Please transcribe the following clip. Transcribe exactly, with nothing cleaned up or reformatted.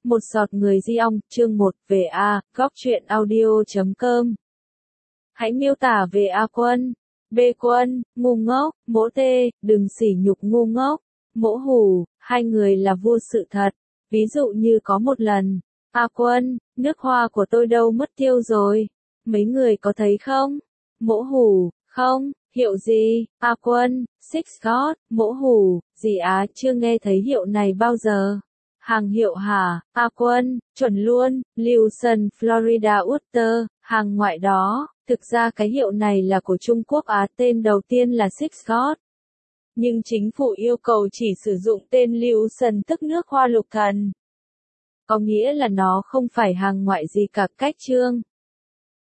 Một giọt người di ong, chương một, về A, góc truyện audio chấm com. Hãy miêu tả về A Quân. B Quân, ngu ngốc, mỗ T, đừng sỉ nhục ngu ngốc. Mỗ Hủ, hai người là vua sự thật. Ví dụ như có một lần, A Quân, nước hoa của tôi đâu mất tiêu rồi. Mấy người có thấy không? Mỗ Hủ, không, hiệu gì? A Quân, Six God. Mỗ Hủ, gì á, chưa nghe thấy hiệu này bao giờ. Hàng hiệu hả? A Quân, chuẩn luôn, Lewson Florida Water, hàng ngoại đó. Thực ra cái hiệu này là của Trung Quốc Á, tên đầu tiên là Six God. Nhưng chính phủ yêu cầu chỉ sử dụng tên Lewson tức nước hoa lục thần. Có nghĩa là nó không phải hàng ngoại gì cả, cách chương.